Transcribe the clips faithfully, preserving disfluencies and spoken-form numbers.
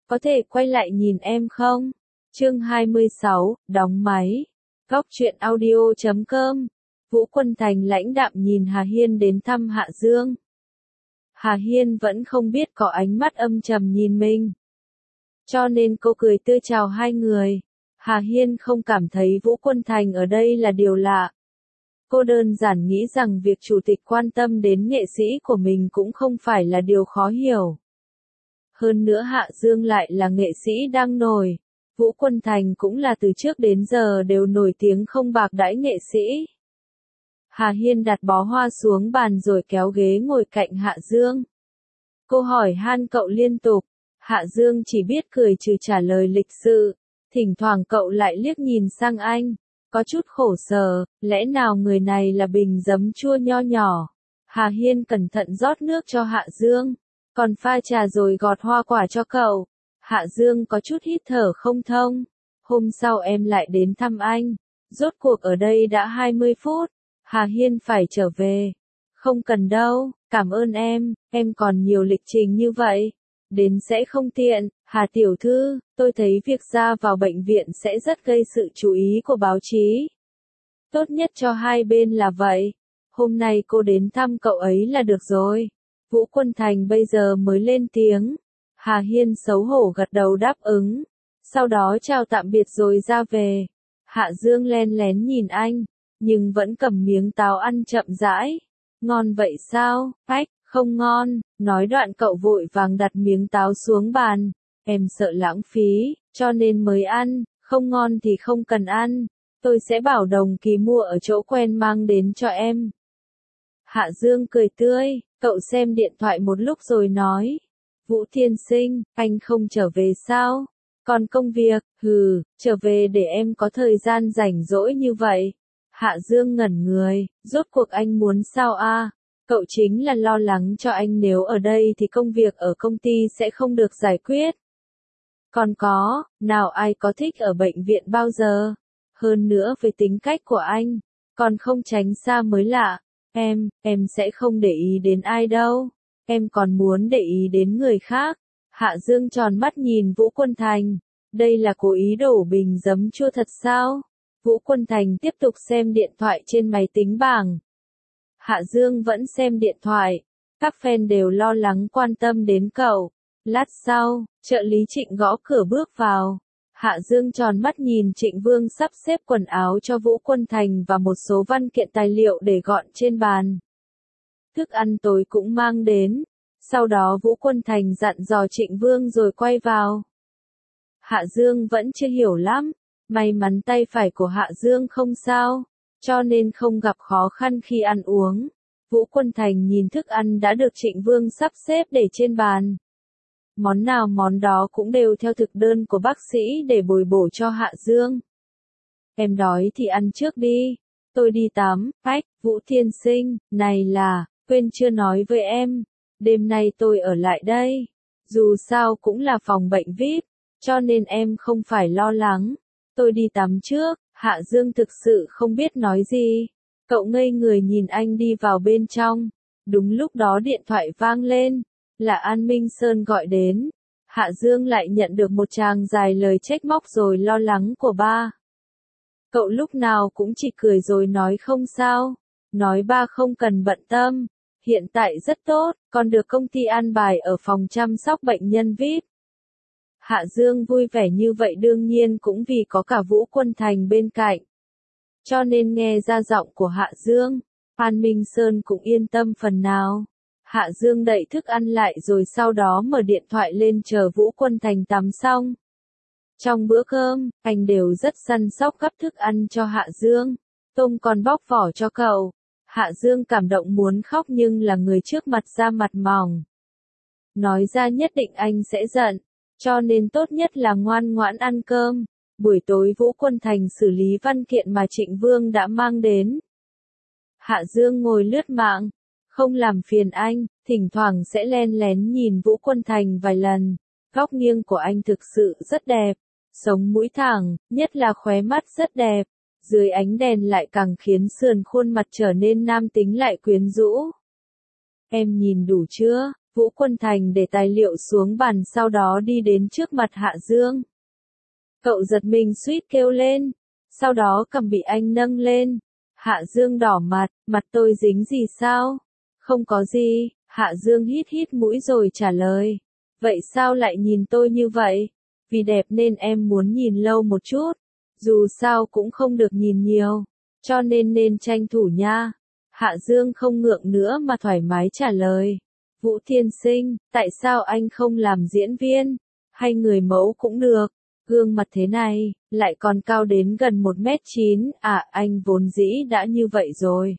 có thể quay lại nhìn em không? Chương hai mươi sáu, đóng máy. Góc truyện audio chấm com. Vũ Quân Thành lãnh đạm nhìn Hà Hiên đến thăm Hạ Dương. Hà Hiên vẫn không biết có ánh mắt âm trầm nhìn mình. Cho nên cô cười tươi chào hai người. Hà Hiên không cảm thấy Vũ Quân Thành ở đây là điều lạ. Cô đơn giản nghĩ rằng việc chủ tịch quan tâm đến nghệ sĩ của mình cũng không phải là điều khó hiểu. Hơn nữa Hạ Dương lại là nghệ sĩ đang nổi. Vũ Quân Thành cũng là từ trước đến giờ đều nổi tiếng không bạc đãi nghệ sĩ. Hà Hiên đặt bó hoa xuống bàn rồi kéo ghế ngồi cạnh Hạ Dương. Cô hỏi han cậu liên tục. Hạ Dương chỉ biết cười trừ trả lời lịch sự. Thỉnh thoảng cậu lại liếc nhìn sang anh. Có chút khổ sở, lẽ nào người này là bình giấm chua nho nhỏ. Hà Hiên cẩn thận rót nước cho Hạ Dương. Còn pha trà rồi gọt hoa quả cho cậu. Hạ Dương có chút hít thở không thông. Hôm sau em lại đến thăm anh. Rốt cuộc ở đây đã hai mươi phút. Hà Hiên phải trở về. Không cần đâu, cảm ơn em, em còn nhiều lịch trình như vậy. Đến sẽ không tiện. Hà tiểu thư, tôi thấy việc ra vào bệnh viện sẽ rất gây sự chú ý của báo chí. Tốt nhất cho hai bên là vậy. Hôm nay cô đến thăm cậu ấy là được rồi. Vũ Quân Thành bây giờ mới lên tiếng. Hà Hiên xấu hổ gật đầu đáp ứng. Sau đó chào tạm biệt rồi ra về. Hạ Dương len lén nhìn anh, nhưng vẫn cầm miếng táo ăn chậm rãi. Ngon vậy sao? Ách, không ngon. Nói đoạn cậu vội vàng đặt miếng táo xuống bàn. Em sợ lãng phí, cho nên mới ăn, không ngon thì không cần ăn. Tôi sẽ bảo đồng kỳ mua ở chỗ quen mang đến cho em. Hạ Dương cười tươi, cậu xem điện thoại một lúc rồi nói. Vũ tiên sinh, anh không trở về sao? Còn công việc, hừ, trở về để em có thời gian rảnh rỗi như vậy. Hạ Dương ngẩn người, rốt cuộc anh muốn sao a? Cậu chính là lo lắng cho anh nếu ở đây thì công việc ở công ty sẽ không được giải quyết. Còn có, nào ai có thích ở bệnh viện bao giờ? Hơn nữa về tính cách của anh, còn không tránh xa mới lạ. Em, em sẽ không để ý đến ai đâu. Em còn muốn để ý đến người khác. Hạ Dương tròn mắt nhìn Vũ Quân Thành. Đây là cố ý đổ bình giấm chua thật sao? Vũ Quân Thành tiếp tục xem điện thoại trên máy tính bảng. Hạ Dương vẫn xem điện thoại. Các fan đều lo lắng quan tâm đến cậu. Lát sau, trợ lý Trịnh gõ cửa bước vào. Hạ Dương tròn mắt nhìn Trịnh Vương sắp xếp quần áo cho Vũ Quân Thành và một số văn kiện tài liệu để gọn trên bàn. Thức ăn tối cũng mang đến. Sau đó Vũ Quân Thành dặn dò Trịnh Vương rồi quay vào. Hạ Dương vẫn chưa hiểu lắm. May mắn tay phải của Hạ Dương không sao, cho nên không gặp khó khăn khi ăn uống. Vũ Quân Thành nhìn thức ăn đã được Trịnh Vương sắp xếp để trên bàn. Món nào món đó cũng đều theo thực đơn của bác sĩ để bồi bổ cho Hạ Dương. Em đói thì ăn trước đi. Tôi đi tắm. Ách, Vũ tiên sinh, này là, quên chưa nói với em. Đêm nay tôi ở lại đây. Dù sao cũng là phòng bệnh vi ai pi, cho nên em không phải lo lắng. Tôi đi tắm trước. Hạ Dương thực sự không biết nói gì. Cậu ngây người nhìn anh đi vào bên trong. Đúng lúc đó điện thoại vang lên. Là An Minh Sơn gọi đến. Hạ Dương lại nhận được một tràng dài lời trách móc rồi lo lắng của ba. Cậu lúc nào cũng chỉ cười rồi nói không sao. Nói ba không cần bận tâm. Hiện tại rất tốt, còn được công ty an bài ở phòng chăm sóc bệnh nhân vi ai pi. Hạ Dương vui vẻ như vậy đương nhiên cũng vì có cả Vũ Quân Thành bên cạnh. Cho nên nghe ra giọng của Hạ Dương, An Minh Sơn cũng yên tâm phần nào. Hạ Dương đậy thức ăn lại rồi sau đó mở điện thoại lên chờ Vũ Quân Thành tắm xong. Trong bữa cơm, anh đều rất săn sóc gắp thức ăn cho Hạ Dương. Tôm còn bóc vỏ cho cậu. Hạ Dương cảm động muốn khóc nhưng là người trước mặt ra mặt mỏng. Nói ra nhất định anh sẽ giận. Cho nên tốt nhất là ngoan ngoãn ăn cơm. Buổi tối Vũ Quân Thành xử lý văn kiện mà Trịnh Vương đã mang đến. Hạ Dương ngồi lướt mạng. Không làm phiền anh, thỉnh thoảng sẽ len lén nhìn Vũ Quân Thành vài lần. Góc nghiêng của anh thực sự rất đẹp. Sống mũi thẳng, nhất là khóe mắt rất đẹp. Dưới ánh đèn lại càng khiến sườn khuôn mặt trở nên nam tính lại quyến rũ. Em nhìn đủ chưa? Vũ Quân Thành để tài liệu xuống bàn sau đó đi đến trước mặt Hạ Dương. Cậu giật mình suýt kêu lên, sau đó cầm bị anh nâng lên. Hạ Dương đỏ mặt, mặt tôi dính gì sao? Không có gì, Hạ Dương hít hít mũi rồi trả lời. Vậy sao lại nhìn tôi như vậy? Vì đẹp nên em muốn nhìn lâu một chút, dù sao cũng không được nhìn nhiều, cho nên nên tranh thủ nha. Hạ Dương không ngượng nữa mà thoải mái trả lời. Vũ tiên sinh, tại sao anh không làm diễn viên, hay người mẫu cũng được, gương mặt thế này, lại còn cao đến gần một mét chín, à anh vốn dĩ đã như vậy rồi.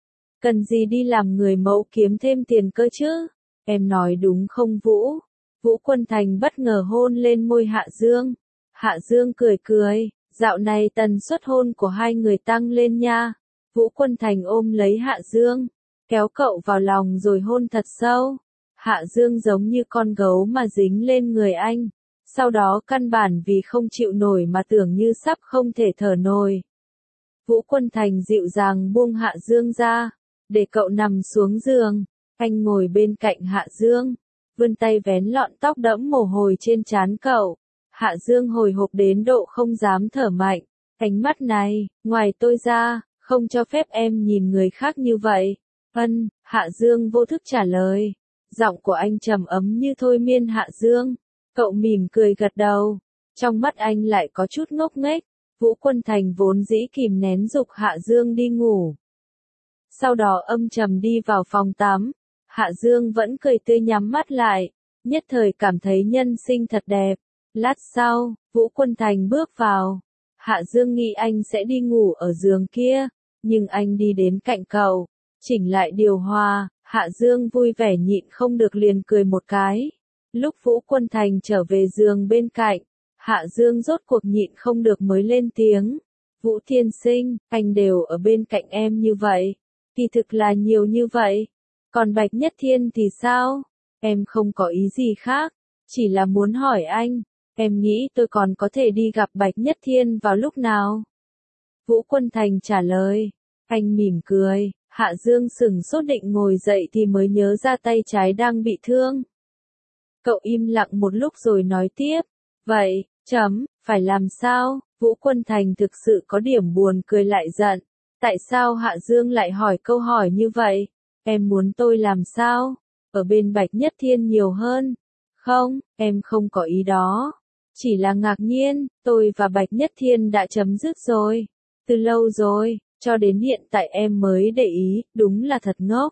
Cần gì đi làm người mẫu kiếm thêm tiền cơ chứ, em nói đúng không Vũ? Vũ Quân Thành bất ngờ hôn lên môi Hạ Dương. Hạ Dương cười cười, dạo này tần suất hôn của hai người tăng lên nha. Vũ Quân Thành ôm lấy Hạ Dương, kéo cậu vào lòng rồi hôn thật sâu. Hạ Dương giống như con gấu mà dính lên người anh. Sau đó căn bản vì không chịu nổi mà tưởng như sắp không thể thở nổi. Vũ Quân Thành dịu dàng buông Hạ Dương ra, để cậu nằm xuống giường. Anh ngồi bên cạnh Hạ Dương, vươn tay vén lọn tóc đẫm mồ hôi trên trán cậu. Hạ Dương hồi hộp đến độ không dám thở mạnh. Ánh mắt này, ngoài tôi ra, không cho phép em nhìn người khác như vậy. Ân, Hạ Dương vô thức trả lời. Giọng của anh trầm ấm như thôi miên Hạ Dương. Cậu mỉm cười gật đầu. Trong mắt anh lại có chút ngốc nghếch. Vũ Quân Thành vốn dĩ kìm nén dục Hạ Dương đi ngủ. Sau đó âm trầm đi vào phòng tắm. Hạ Dương vẫn cười tươi nhắm mắt lại. Nhất thời cảm thấy nhân sinh thật đẹp. Lát sau, Vũ Quân Thành bước vào. Hạ Dương nghĩ anh sẽ đi ngủ ở giường kia. Nhưng anh đi đến cạnh cậu, chỉnh lại điều hòa. Hạ Dương vui vẻ nhịn không được liền cười một cái. Lúc Vũ Quân Thành trở về giường bên cạnh, Hạ Dương rốt cuộc nhịn không được mới lên tiếng. Vũ tiên sinh, anh đều ở bên cạnh em như vậy. Kỳ thực là nhiều như vậy. Còn Bạch Nhất Thiên thì sao? Em không có ý gì khác. Chỉ là muốn hỏi anh, em nghĩ tôi còn có thể đi gặp Bạch Nhất Thiên vào lúc nào? Vũ Quân Thành trả lời. Anh mỉm cười. Hạ Dương sững sốt định ngồi dậy thì mới nhớ ra tay trái đang bị thương. Cậu im lặng một lúc rồi nói tiếp. Vậy, chấm, phải làm sao? Vũ Quân Thành thực sự có điểm buồn cười lại giận. Tại sao Hạ Dương lại hỏi câu hỏi như vậy? Em muốn tôi làm sao? Ở bên Bạch Nhất Thiên nhiều hơn. Không, em không có ý đó. Chỉ là ngạc nhiên, tôi và Bạch Nhất Thiên đã chấm dứt rồi. Từ lâu rồi, cho đến hiện tại em mới để ý, đúng là thật ngốc.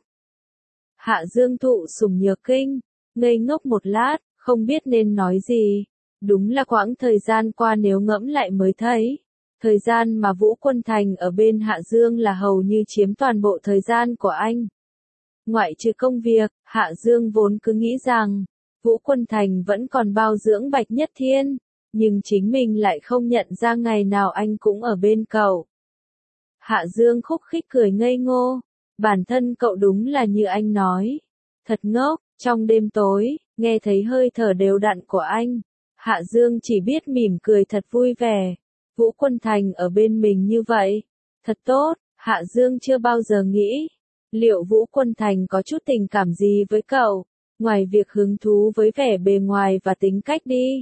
Hạ Dương thụ sủng nhược kinh, ngây ngốc một lát, không biết nên nói gì. Đúng là quãng thời gian qua nếu ngẫm lại mới thấy. Thời gian mà Vũ Quân Thành ở bên Hạ Dương là hầu như chiếm toàn bộ thời gian của anh. Ngoại trừ công việc, Hạ Dương vốn cứ nghĩ rằng, Vũ Quân Thành vẫn còn bao dưỡng Bạch Nhất Thiên, nhưng chính mình lại không nhận ra ngày nào anh cũng ở bên cậu. Hạ Dương khúc khích cười ngây ngô, bản thân cậu đúng là như anh nói. Thật ngốc, trong đêm tối, nghe thấy hơi thở đều đặn của anh. Hạ Dương chỉ biết mỉm cười thật vui vẻ. Vũ Quân Thành ở bên mình như vậy. Thật tốt, Hạ Dương chưa bao giờ nghĩ. Liệu Vũ Quân Thành có chút tình cảm gì với cậu, ngoài việc hứng thú với vẻ bề ngoài và tính cách đi?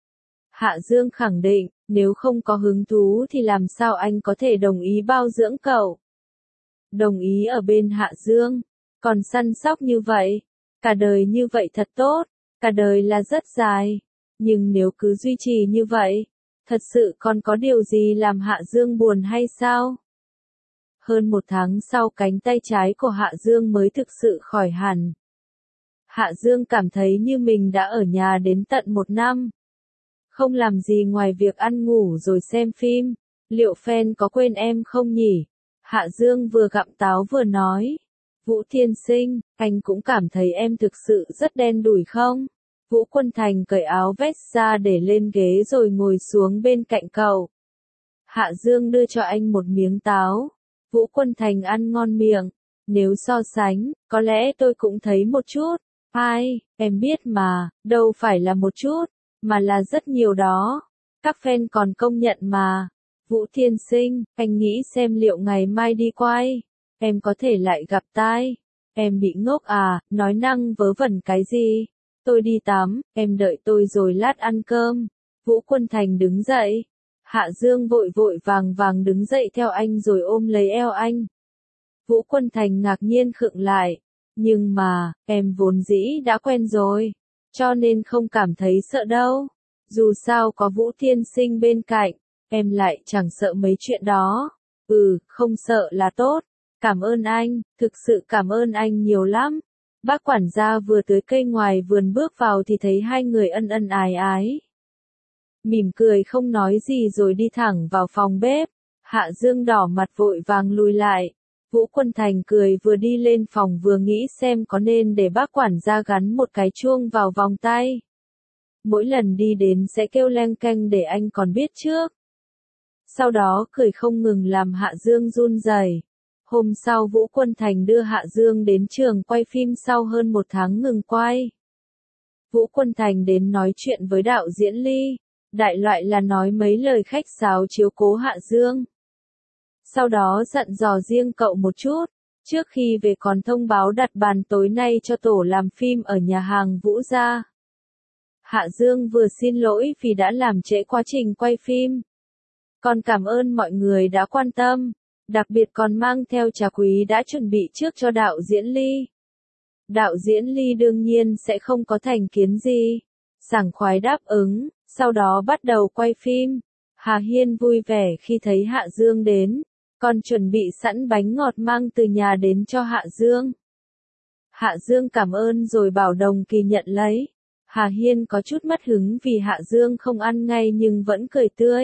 Hạ Dương khẳng định, nếu không có hứng thú thì làm sao anh có thể đồng ý bao dưỡng cậu? Đồng ý ở bên Hạ Dương, còn săn sóc như vậy, cả đời như vậy thật tốt, cả đời là rất dài. Nhưng nếu cứ duy trì như vậy, thật sự còn có điều gì làm Hạ Dương buồn hay sao? Hơn một tháng sau cánh tay trái của Hạ Dương mới thực sự khỏi hẳn. Hạ Dương cảm thấy như mình đã ở nhà đến tận một năm. Không làm gì ngoài việc ăn ngủ rồi xem phim. Liệu fan có quên em không nhỉ? Hạ Dương vừa gặm táo vừa nói. Vũ tiên sinh, anh cũng cảm thấy em thực sự rất đen đủi không? Vũ Quân Thành cởi áo vest ra để lên ghế rồi ngồi xuống bên cạnh cậu. Hạ Dương đưa cho anh một miếng táo. Vũ Quân Thành ăn ngon miệng. Nếu so sánh, có lẽ tôi cũng thấy một chút. Ai, em biết mà, đâu phải là một chút, mà là rất nhiều đó. Các fan còn công nhận mà. Vũ tiên sinh, anh nghĩ xem liệu ngày mai đi quay, em có thể lại gặp tai. Em bị ngốc à, nói năng vớ vẩn cái gì? Tôi đi tắm, em đợi tôi rồi lát ăn cơm. Vũ Quân Thành đứng dậy. Hạ Dương vội vội vàng vàng đứng dậy theo anh rồi ôm lấy eo anh. Vũ Quân Thành ngạc nhiên khựng lại. Nhưng mà, em vốn dĩ đã quen rồi. Cho nên không cảm thấy sợ đâu. Dù sao có Vũ Tiên Sinh bên cạnh, em lại chẳng sợ mấy chuyện đó. Ừ, không sợ là tốt. Cảm ơn anh, thực sự cảm ơn anh nhiều lắm. Bác quản gia vừa tới cây ngoài vườn bước vào thì thấy hai người ân ân ái ái. Mỉm cười không nói gì rồi đi thẳng vào phòng bếp. Hạ Dương đỏ mặt vội vàng lùi lại. Vũ Quân Thành cười vừa đi lên phòng vừa nghĩ xem có nên để bác quản gia gắn một cái chuông vào vòng tay. Mỗi lần đi đến sẽ kêu leng keng để anh còn biết trước. Sau đó cười không ngừng làm Hạ Dương run rẩy. Hôm sau Vũ Quân Thành đưa Hạ Dương đến trường quay phim sau hơn một tháng ngừng quay. Vũ Quân Thành đến nói chuyện với đạo diễn Ly. Đại loại là nói mấy lời khách sáo chiếu cố Hạ Dương. Sau đó dặn dò riêng cậu một chút. Trước khi về còn thông báo đặt bàn tối nay cho tổ làm phim ở nhà hàng Vũ gia. Hạ Dương vừa xin lỗi vì đã làm trễ quá trình quay phim. Còn cảm ơn mọi người đã quan tâm. Đặc biệt còn mang theo trà quý đã chuẩn bị trước cho đạo diễn Ly. Đạo diễn Ly đương nhiên sẽ không có thành kiến gì. Sảng khoái đáp ứng, sau đó bắt đầu quay phim. Hà Hiên vui vẻ khi thấy Hạ Dương đến, còn chuẩn bị sẵn bánh ngọt mang từ nhà đến cho Hạ Dương. Hạ Dương cảm ơn rồi bảo Đồng Kỳ nhận lấy. Hà Hiên có chút mất hứng vì Hạ Dương không ăn ngay nhưng vẫn cười tươi.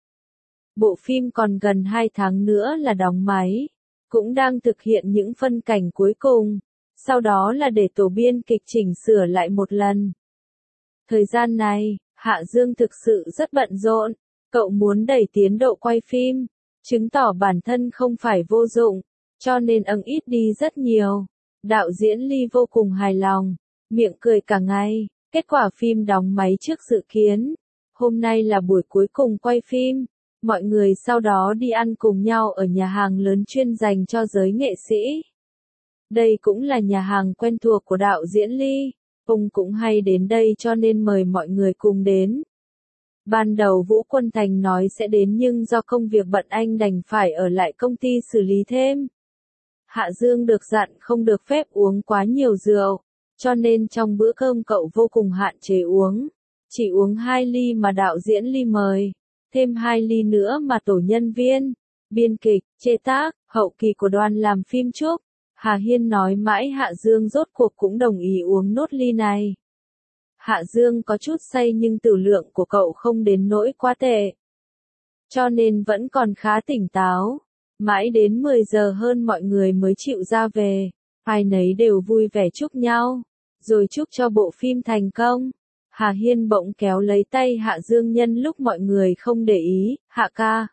Bộ phim còn gần hai tháng nữa là đóng máy, cũng đang thực hiện những phân cảnh cuối cùng, sau đó là để tổ biên kịch chỉnh sửa lại một lần. Thời gian này, Hạ Dương thực sự rất bận rộn, cậu muốn đẩy tiến độ quay phim, chứng tỏ bản thân không phải vô dụng, cho nên ưng ít đi rất nhiều. Đạo diễn Ly vô cùng hài lòng, miệng cười cả ngày, kết quả phim đóng máy trước dự kiến. Hôm nay là buổi cuối cùng quay phim. Mọi người sau đó đi ăn cùng nhau ở nhà hàng lớn chuyên dành cho giới nghệ sĩ. Đây cũng là nhà hàng quen thuộc của đạo diễn Ly, ông cũng hay đến đây cho nên mời mọi người cùng đến. Ban đầu Vũ Quân Thành nói sẽ đến nhưng do công việc bận anh đành phải ở lại công ty xử lý thêm. Hạ Dương được dặn không được phép uống quá nhiều rượu, cho nên trong bữa cơm cậu vô cùng hạn chế uống, chỉ uống hai ly mà đạo diễn Ly mời. Thêm hai ly nữa mà tổ nhân viên, biên kịch, chế tác, hậu kỳ của đoàn làm phim chúc. Hà Hiên nói mãi Hạ Dương rốt cuộc cũng đồng ý uống nốt ly này. Hạ Dương có chút say nhưng tử lượng của cậu không đến nỗi quá tệ. Cho nên vẫn còn khá tỉnh táo. Mãi đến mười giờ hơn mọi người mới chịu ra về. Ai nấy đều vui vẻ chúc nhau. Rồi chúc cho bộ phim thành công. Hà Hiên bỗng kéo lấy tay Hạ Dương nhân lúc mọi người không để ý, Hạ ca.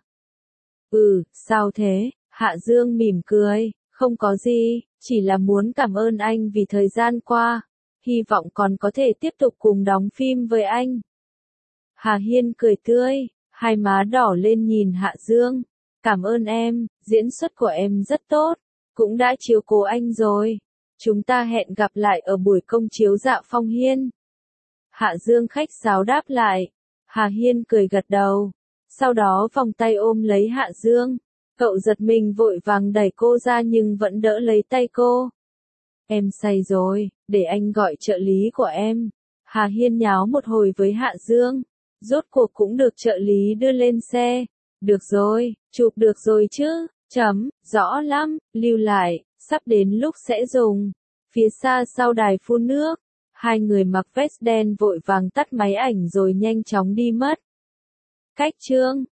Ừ, sao thế? Hạ Dương mỉm cười, không có gì, chỉ là muốn cảm ơn anh vì thời gian qua, hy vọng còn có thể tiếp tục cùng đóng phim với anh. Hà Hiên cười tươi, hai má đỏ lên nhìn Hạ Dương, cảm ơn em, diễn xuất của em rất tốt, cũng đã chiếu cố anh rồi. Chúng ta hẹn gặp lại ở buổi công chiếu Dạ Phong Hiên. Hạ Dương khách sáo đáp lại. Hà Hiên cười gật đầu. Sau đó vòng tay ôm lấy Hạ Dương. Cậu giật mình vội vàng đẩy cô ra nhưng vẫn đỡ lấy tay cô. Em say rồi, để anh gọi trợ lý của em. Hà Hiên nháo một hồi với Hạ Dương. Rốt cuộc cũng được trợ lý đưa lên xe. Được rồi, chụp được rồi chứ, chấm, rõ lắm, lưu lại, sắp đến lúc sẽ dùng. Phía xa sau đài phun nước. Hai người mặc vest đen vội vàng tắt máy ảnh rồi nhanh chóng đi mất. Cách chương